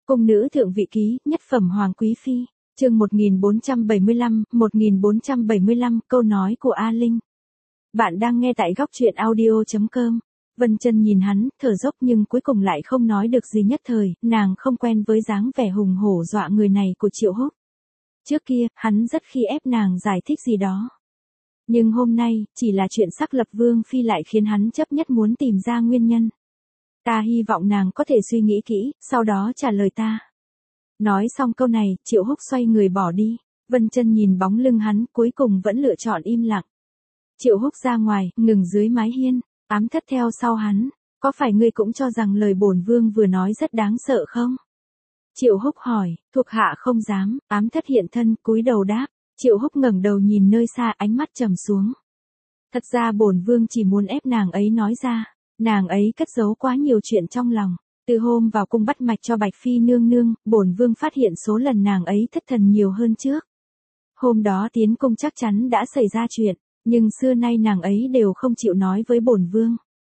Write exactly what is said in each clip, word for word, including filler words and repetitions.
Cung nữ thượng vị ký, nhất phẩm hoàng quý phi, chương một nghìn bốn trăm bảy mươi lăm, một nghìn bốn trăm bảy mươi lăm, câu nói của A Linh. Bạn đang nghe tại góc truyện audio chấm com. Vân Chân nhìn hắn, thở dốc nhưng cuối cùng lại không nói được gì nhất thời, nàng không quen với dáng vẻ hùng hổ dọa người này của Triệu Húc. Trước kia, hắn rất khi ép nàng giải thích gì đó. Nhưng hôm nay, chỉ là chuyện xác lập vương phi lại khiến hắn chấp nhất muốn tìm ra nguyên nhân. Ta hy vọng nàng có thể suy nghĩ kỹ, sau đó trả lời ta. Nói xong câu này, Triệu Húc xoay người bỏ đi. Vân Chân nhìn bóng lưng hắn, cuối cùng vẫn lựa chọn im lặng. Triệu Húc ra ngoài, ngừng dưới mái hiên, Ám Thất theo sau hắn. Có phải ngươi cũng cho rằng lời bổn vương vừa nói rất đáng sợ không? Triệu Húc hỏi, thuộc hạ không dám. Ám Thất hiện thân, cúi đầu đáp. Triệu Húc ngẩng đầu nhìn nơi xa, ánh mắt trầm xuống. Thật ra bổn vương chỉ muốn ép nàng ấy nói ra. Nàng ấy cất giấu quá nhiều chuyện trong lòng. Từ hôm vào cung bắt mạch cho Bạch Phi nương nương, bổn vương phát hiện số lần nàng ấy thất thần nhiều hơn trước. Hôm đó tiến cung chắc chắn đã xảy ra chuyện, nhưng xưa nay nàng ấy đều không chịu nói với bổn vương.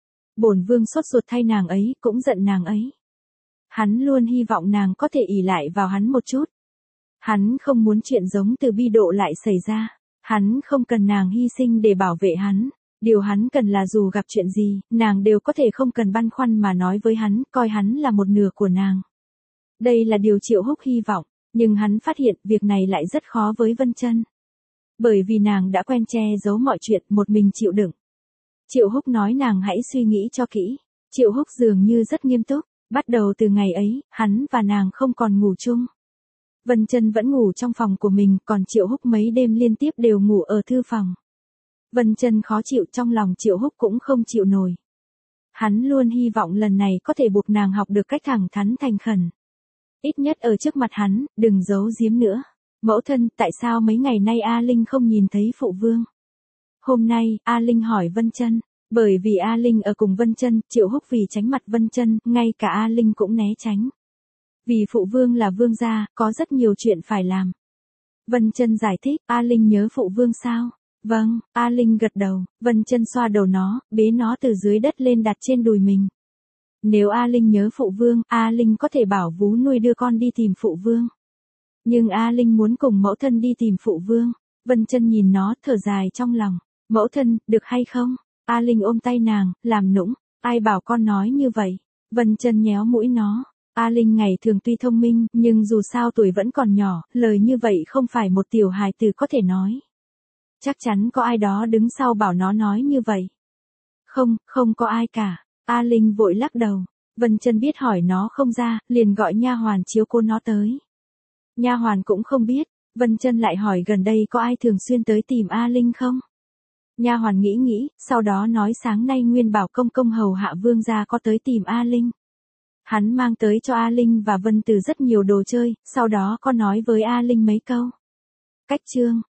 Bổn vương sốt ruột thay nàng ấy, cũng giận nàng ấy. Hắn luôn hy vọng nàng có thể ỷ lại vào hắn một chút. Hắn không muốn chuyện giống Từ Bi Độ lại xảy ra. Hắn không cần nàng hy sinh để bảo vệ hắn. Điều hắn cần là dù gặp chuyện gì, nàng đều có thể không cần băn khoăn mà nói với hắn, coi hắn là một nửa của nàng. Đây là điều Triệu Húc hy vọng, nhưng hắn phát hiện việc này lại rất khó với Vân Chân. Bởi vì nàng đã quen che giấu mọi chuyện, một mình chịu đựng. Triệu Húc nói nàng hãy suy nghĩ cho kỹ. Triệu Húc dường như rất nghiêm túc, bắt đầu từ ngày ấy, hắn và nàng không còn ngủ chung. Vân Chân vẫn ngủ trong phòng của mình, còn Triệu Húc mấy đêm liên tiếp đều ngủ ở thư phòng. Vân Chân khó chịu, trong lòng Triệu Húc cũng không chịu nổi. Hắn luôn hy vọng lần này có thể buộc nàng học được cách thẳng thắn thành khẩn. Ít nhất ở trước mặt hắn, đừng giấu giếm nữa. Mẫu thân, tại sao mấy ngày nay A Linh không nhìn thấy phụ vương? Hôm nay, A Linh hỏi Vân Chân. Bởi vì A Linh ở cùng Vân Chân, Triệu Húc vì tránh mặt Vân Chân, ngay cả A Linh cũng né tránh. Vì phụ vương là vương gia, có rất nhiều chuyện phải làm. Vân Chân giải thích, A Linh nhớ phụ vương sao? Vâng, A Linh gật đầu. Vân Chân xoa đầu nó, bế nó từ dưới đất lên đặt trên đùi mình. Nếu A Linh nhớ phụ vương, A Linh có thể bảo vú nuôi đưa con đi tìm phụ vương. Nhưng A Linh muốn cùng mẫu thân đi tìm phụ vương. Vân Chân nhìn nó, thở dài trong lòng. Mẫu thân, được hay không? A Linh ôm tay nàng, làm nũng. Ai bảo con nói như vậy? Vân Chân nhéo mũi nó. A Linh ngày thường tuy thông minh, nhưng dù sao tuổi vẫn còn nhỏ, lời như vậy không phải một tiểu hài tử có thể nói. Chắc chắn có ai đó đứng sau bảo nó nói như vậy. Không, không có ai cả. A Linh vội lắc đầu. Vân Chân biết hỏi nó không ra, liền gọi nha hoàn chiếu cố nó tới. Nha hoàn cũng không biết. Vân Chân lại hỏi gần đây có ai thường xuyên tới tìm A Linh không? Nha hoàn nghĩ nghĩ, sau đó nói sáng nay Nguyên Bảo công công hầu hạ vương gia có tới tìm A Linh. Hắn mang tới cho A Linh và Vân Từ rất nhiều đồ chơi, sau đó có nói với A Linh mấy câu. Cách chương